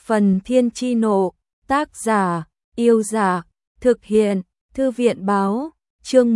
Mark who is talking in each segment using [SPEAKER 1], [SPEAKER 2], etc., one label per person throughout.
[SPEAKER 1] Phần Thiên Chi Nộ, tác giả, Yêu Giả, thực hiện, Thư viện Báo, chương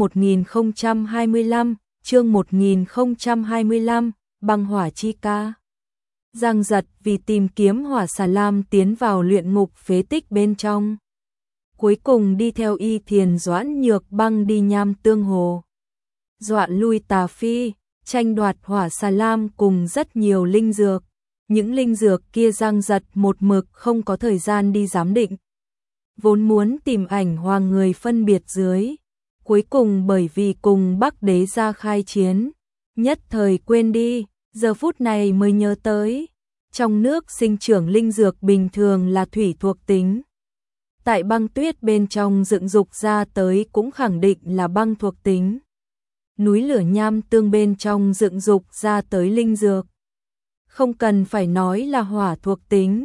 [SPEAKER 1] 1025, Băng Hỏa Chi Ca. Giang Giật vì tìm kiếm Hỏa Xà Lam tiến vào luyện ngục phế tích bên trong. Cuối cùng đi theo Y Thiền Doãn Nhược Băng đi Nham Tương Hồ. Doạn lui Tà Phi, tranh đoạt Hỏa Xà Lam cùng rất nhiều linh dược. Những linh dược kia Giang Giật một mực không có thời gian đi giám định. Vốn muốn tìm ảnh hoàng người phân biệt dưới. Cuối cùng bởi vì cùng Bắc Đế ra khai chiến, nhất thời quên đi, giờ phút này mới nhớ tới. Trong nước sinh trưởng linh dược bình thường là thủy thuộc tính. Tại băng tuyết bên trong dựng dục ra tới cũng khẳng định là băng thuộc tính. Núi lửa Nham Tương bên trong dựng dục ra tới linh dược. Không cần phải nói là hỏa thuộc tính.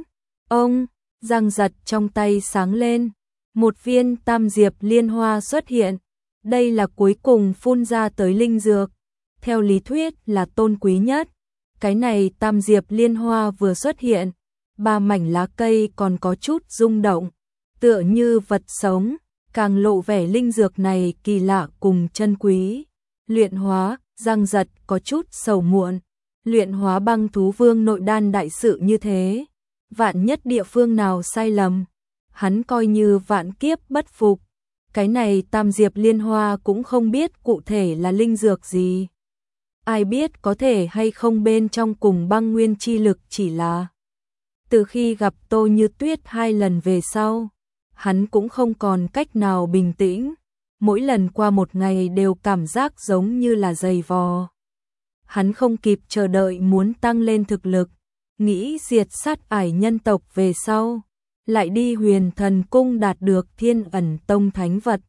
[SPEAKER 1] Giang Giật trong tay sáng lên. Một viên tam diệp liên hoa xuất hiện. Đây là cuối cùng phun ra tới linh dược. Theo lý thuyết là tôn quý nhất. Cái này tam diệp liên hoa vừa xuất hiện. 3 mảnh lá cây còn có chút rung động. Tựa như vật sống. Càng lộ vẻ linh dược này kỳ lạ cùng chân quý. Luyện hóa, Giang Giật có chút sầu muộn. Luyện hóa băng thú vương nội đan đại sự như thế. Vạn nhất địa phương nào sai lầm. Hắn coi như vạn kiếp bất phục. Cái này tam diệp liên hoa cũng không biết cụ thể là linh dược gì. Ai biết có thể hay không bên trong cùng băng nguyên chi lực chỉ là. Từ khi gặp Tô Như Tuyết 2 lần về sau, hắn cũng không còn cách nào bình tĩnh. Mỗi lần qua một ngày đều cảm giác giống như là dày vò. Hắn không kịp chờ đợi muốn tăng lên thực lực, nghĩ diệt sát ải nhân tộc về sau, lại đi Huyền Thần Cung đạt được Thiên Ẩn Tông thánh vật.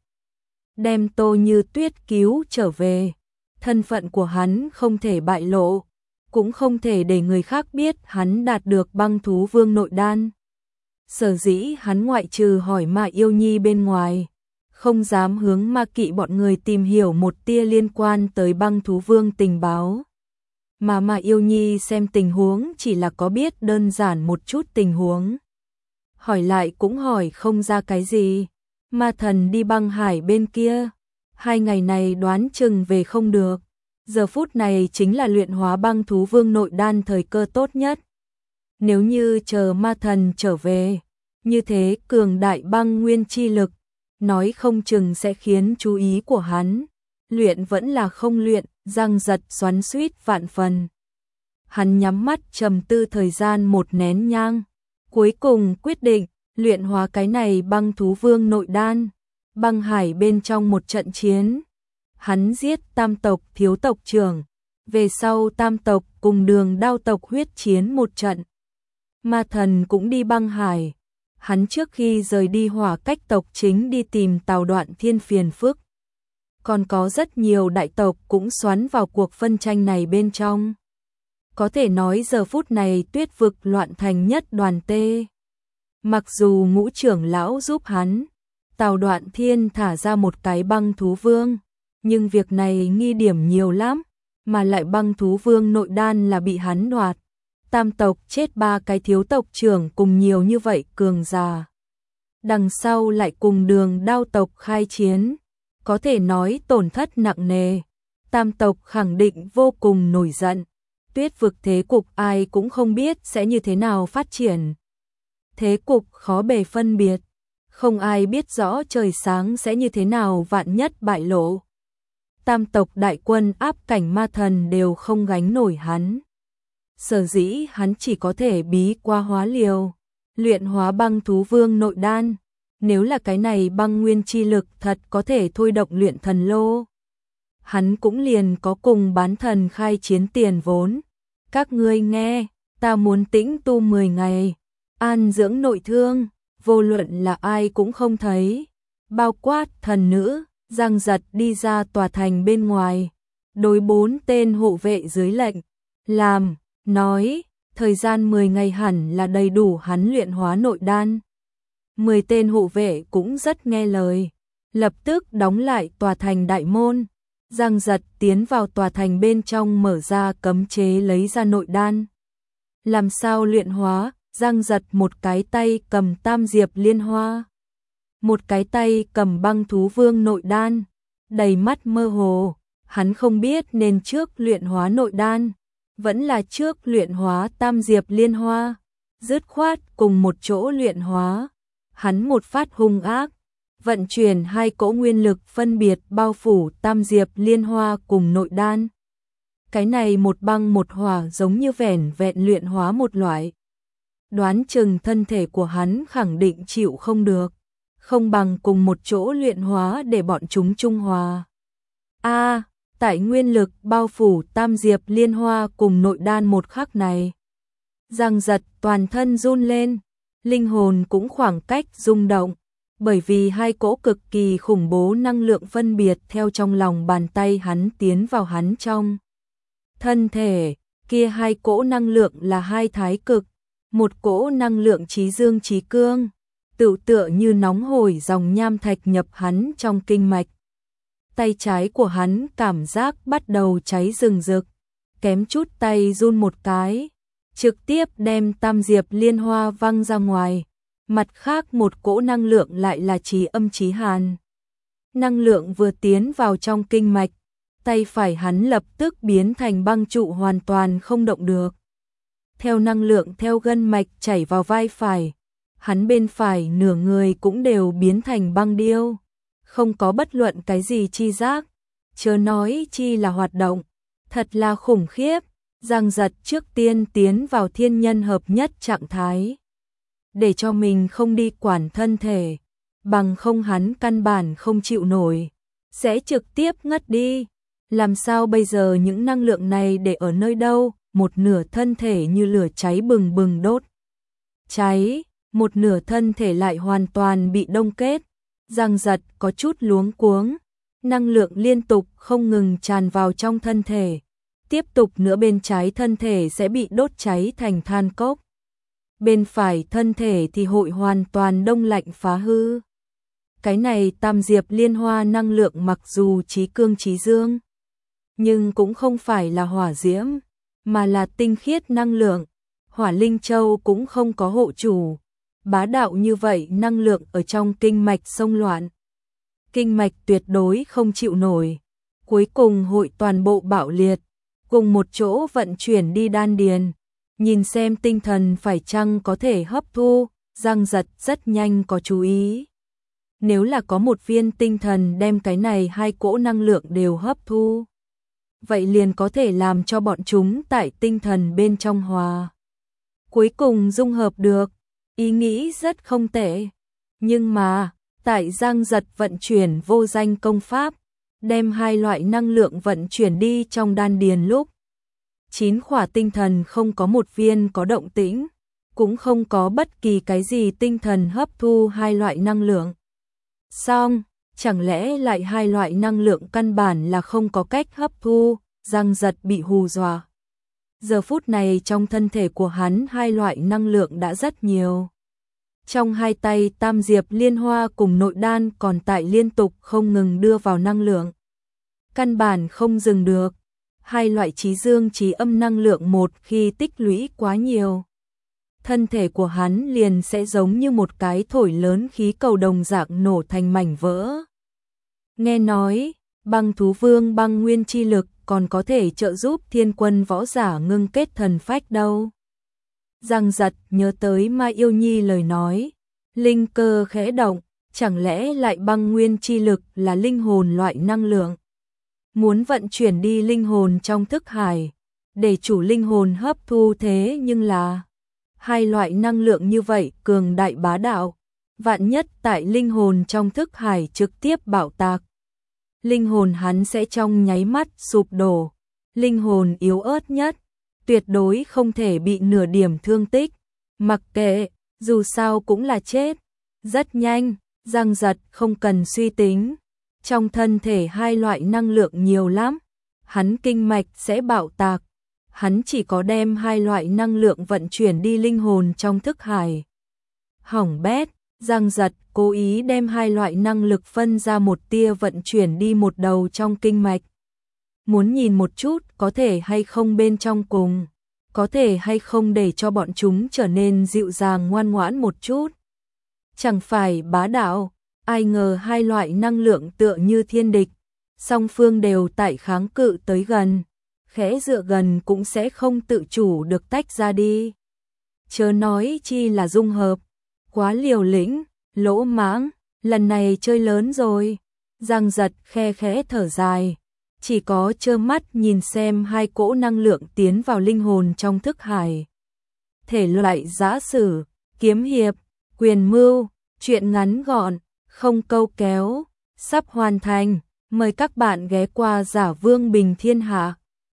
[SPEAKER 1] Đem Tô Như Tuyết cứu trở về, thân phận của hắn không thể bại lộ, cũng không thể để người khác biết hắn đạt được băng thú vương nội đan. Sở dĩ hắn ngoại trừ hỏi Ma Yêu Nhi bên ngoài, không dám hướng Ma Kỵ bọn người tìm hiểu một tia liên quan tới băng thú vương tình báo. Mà Ma Yêu Nhi xem tình huống chỉ là có biết đơn giản một chút tình huống. Hỏi lại cũng hỏi không ra cái gì. Ma Thần đi băng hải bên kia. 2 ngày này đoán chừng về không được. Giờ phút này chính là luyện hóa băng thú vương nội đan thời cơ tốt nhất. Nếu như chờ Ma Thần trở về, như thế cường đại băng nguyên chi lực, nói không chừng sẽ khiến chú ý của hắn. Luyện vẫn là không luyện, Giang Giật xoắn xuýt vạn phần. Hắn nhắm mắt trầm tư thời gian 1 nén nhang. Cuối cùng quyết định, luyện hóa cái này băng thú vương nội đan. Băng hải bên trong một trận chiến. Hắn giết tam tộc thiếu tộc trưởng. Về sau tam tộc cùng Đường Đao tộc huyết chiến một trận. Ma Thần cũng đi băng hải. Hắn trước khi rời đi Hỏa Cách tộc chính đi tìm Tào Đoạn Thiên phiền phức. Còn có rất nhiều đại tộc cũng xoắn vào cuộc phân tranh này bên trong. Có thể nói giờ phút này Tuyết vực loạn thành nhất đoàn tê. Mặc dù Ngũ trưởng lão giúp hắn, Tào Đoạn Thiên thả ra một cái băng thú vương, nhưng việc này nghi điểm nhiều lắm, mà lại băng thú vương nội đan là bị hắn đoạt. Tam tộc chết 3 cái thiếu tộc trưởng cùng nhiều như vậy cường già. Đằng sau lại cùng Đường Đao tộc khai chiến. Có thể nói tổn thất nặng nề. Tam tộc khẳng định vô cùng nổi giận. Tuyết vực thế cục ai cũng không biết sẽ như thế nào phát triển. Thế cục khó bề phân biệt. Không ai biết rõ trời sáng sẽ như thế nào vạn nhất bại lộ. Tam tộc đại quân áp cảnh Ma Thần đều không gánh nổi hắn. Sở dĩ hắn chỉ có thể bí qua hóa liều. Luyện hóa băng thú vương nội đan. Nếu là cái này băng nguyên chi lực thật có thể thôi động luyện thần lô. Hắn cũng liền có cùng bán thần khai chiến tiền vốn. Các ngươi nghe, ta muốn tĩnh tu 10 ngày. An dưỡng nội thương, vô luận là ai cũng không thấy. Bao quát thần nữ, Giang Giật đi ra tòa thành bên ngoài. Đối 4 tên hộ vệ dưới lệnh. Làm, nói, thời gian 10 ngày hẳn là đầy đủ hắn luyện hóa nội đan. 10 tên hộ vệ cũng rất nghe lời, lập tức đóng lại tòa thành đại môn. Giang Giật tiến vào tòa thành bên trong mở ra cấm chế lấy ra nội đan. Làm sao luyện hóa, Giang Giật một cái tay cầm Tam Diệp Liên Hoa, một cái tay cầm Băng Thú Vương nội đan, đầy mắt mơ hồ, hắn không biết nên trước luyện hóa nội đan, vẫn là trước luyện hóa Tam Diệp Liên Hoa, dứt khoát cùng một chỗ luyện hóa. Hắn một phát hung ác, vận chuyển hai cỗ nguyên lực phân biệt bao phủ Tam Diệp Liên Hoa cùng nội đan. Cái này một băng một hỏa giống như vẻn vẹn luyện hóa một loại. Đoán chừng thân thể của hắn khẳng định chịu không được, không bằng cùng một chỗ luyện hóa để bọn chúng trung hòa. Tại nguyên lực bao phủ Tam Diệp Liên Hoa cùng nội đan một khắc này, Giang Giật toàn thân run lên, linh hồn cũng khoảng cách rung động, bởi vì hai cỗ cực kỳ khủng bố năng lượng phân biệt theo trong lòng bàn tay hắn tiến vào hắn trong thân thể. Kia hai cỗ năng lượng là hai thái cực, một cỗ năng lượng chí dương chí cương, tựa như nóng hổi dòng nham thạch nhập hắn trong kinh mạch. Tay trái của hắn cảm giác bắt đầu cháy rừng rực, kém chút tay run một cái, trực tiếp đem Tam Diệp Liên Hoa văng ra ngoài. Mặt khác một cỗ năng lượng lại là chí âm chí hàn. Năng lượng vừa tiến vào trong kinh mạch, tay phải hắn lập tức biến thành băng trụ hoàn toàn không động được. Theo năng lượng theo gân mạch chảy vào vai phải, hắn bên phải nửa người cũng đều biến thành băng điêu, không có bất luận cái gì chi giác, chớ nói chi là hoạt động, thật là khủng khiếp. Giang Giật trước tiên tiến vào thiên nhân hợp nhất trạng thái, để cho mình không đi quản thân thể, bằng không hắn căn bản không chịu nổi, sẽ trực tiếp ngất đi. Làm sao bây giờ những năng lượng này để ở nơi đâu? Một nửa thân thể như lửa cháy bừng bừng đốt cháy, một nửa thân thể lại hoàn toàn bị đông kết. Giang Giật có chút luống cuống, năng lượng liên tục không ngừng tràn vào trong thân thể, tiếp tục nữa bên trái thân thể sẽ bị đốt cháy thành than cốc, bên phải thân thể thì hội hoàn toàn đông lạnh phá hư. Cái này Tam Diệp Liên Hoa năng lượng mặc dù chí cương chí dương, nhưng cũng không phải là hỏa diễm, mà là tinh khiết năng lượng. Hỏa Linh Châu cũng không có hộ chủ, bá đạo như vậy năng lượng ở trong kinh mạch xông loạn, kinh mạch tuyệt đối không chịu nổi, cuối cùng hội toàn bộ bạo liệt, cùng một chỗ vận chuyển đi đan điền, nhìn xem tinh thần phải chăng có thể hấp thu. Giang Giật rất nhanh có chú ý, nếu là có một viên tinh thần đem cái này hai cỗ năng lượng đều hấp thu, vậy liền có thể làm cho bọn chúng tại tinh thần bên trong hòa, cuối cùng dung hợp được. Ý nghĩ rất không tệ, nhưng mà tại Giang Giật vận chuyển vô danh công pháp, đem hai loại năng lượng vận chuyển đi trong đan điền lúc, 9 khỏa tinh thần không có một viên có động tĩnh, cũng không có bất kỳ cái gì tinh thần hấp thu hai loại năng lượng. Xong, chẳng lẽ lại hai loại năng lượng căn bản là không có cách hấp thu? Giang Giật bị hù dọa. Giờ phút này trong thân thể của hắn hai loại năng lượng đã rất nhiều. Trong hai tay Tam Diệp Liên Hoa cùng nội đan còn tại liên tục không ngừng đưa vào năng lượng, căn bản không dừng được. Hai loại chí dương chí âm năng lượng một khi tích lũy quá nhiều, thân thể của hắn liền sẽ giống như một cái thổi lớn khí cầu đồng dạng nổ thành mảnh vỡ. Nghe nói, Băng Thú Vương băng nguyên chi lực còn có thể trợ giúp thiên quân võ giả ngưng kết thần phách đâu. Giang Giật nhớ tới Mai Yêu Nhi lời nói, linh cơ khẽ động, chẳng lẽ lại băng nguyên chi lực là linh hồn loại năng lượng? Muốn vận chuyển đi linh hồn trong thức hải, để chủ linh hồn hấp thu, thế nhưng là hai loại năng lượng như vậy cường đại bá đạo, vạn nhất tại linh hồn trong thức hải trực tiếp bạo tạc, linh hồn hắn sẽ trong nháy mắt sụp đổ. Linh hồn yếu ớt nhất, tuyệt đối không thể bị nửa điểm thương tích, mặc kệ, dù sao cũng là chết. Rất nhanh, Giang Giật không cần suy tính, trong thân thể hai loại năng lượng nhiều lắm, hắn kinh mạch sẽ bạo tạc, hắn chỉ có đem hai loại năng lượng vận chuyển đi linh hồn trong thức hải. Hỏng bét, Giang Giật cố ý đem hai loại năng lực phân ra một tia vận chuyển đi một đầu trong kinh mạch. Muốn nhìn một chút có thể hay không bên trong cùng có thể hay không để cho bọn chúng trở nên dịu dàng ngoan ngoãn một chút. Chẳng phải bá đạo, ai ngờ hai loại năng lượng tựa như thiên địch, song phương đều tại kháng cự tới gần, khẽ dựa gần cũng sẽ không tự chủ được tách ra đi. Chớ nói chi là dung hợp, quá liều lĩnh, lỗ mãng, lần này chơi lớn rồi. Giang Giật khe khẽ thở dài, chỉ có trơ mắt nhìn xem hai cỗ năng lượng tiến vào linh hồn trong thức hải. Thể loại giã sử, kiếm hiệp, quyền mưu, truyện ngắn gọn, không câu kéo, sắp hoàn thành. Mời các bạn ghé qua Giả Vương Bình Thiên Hạ.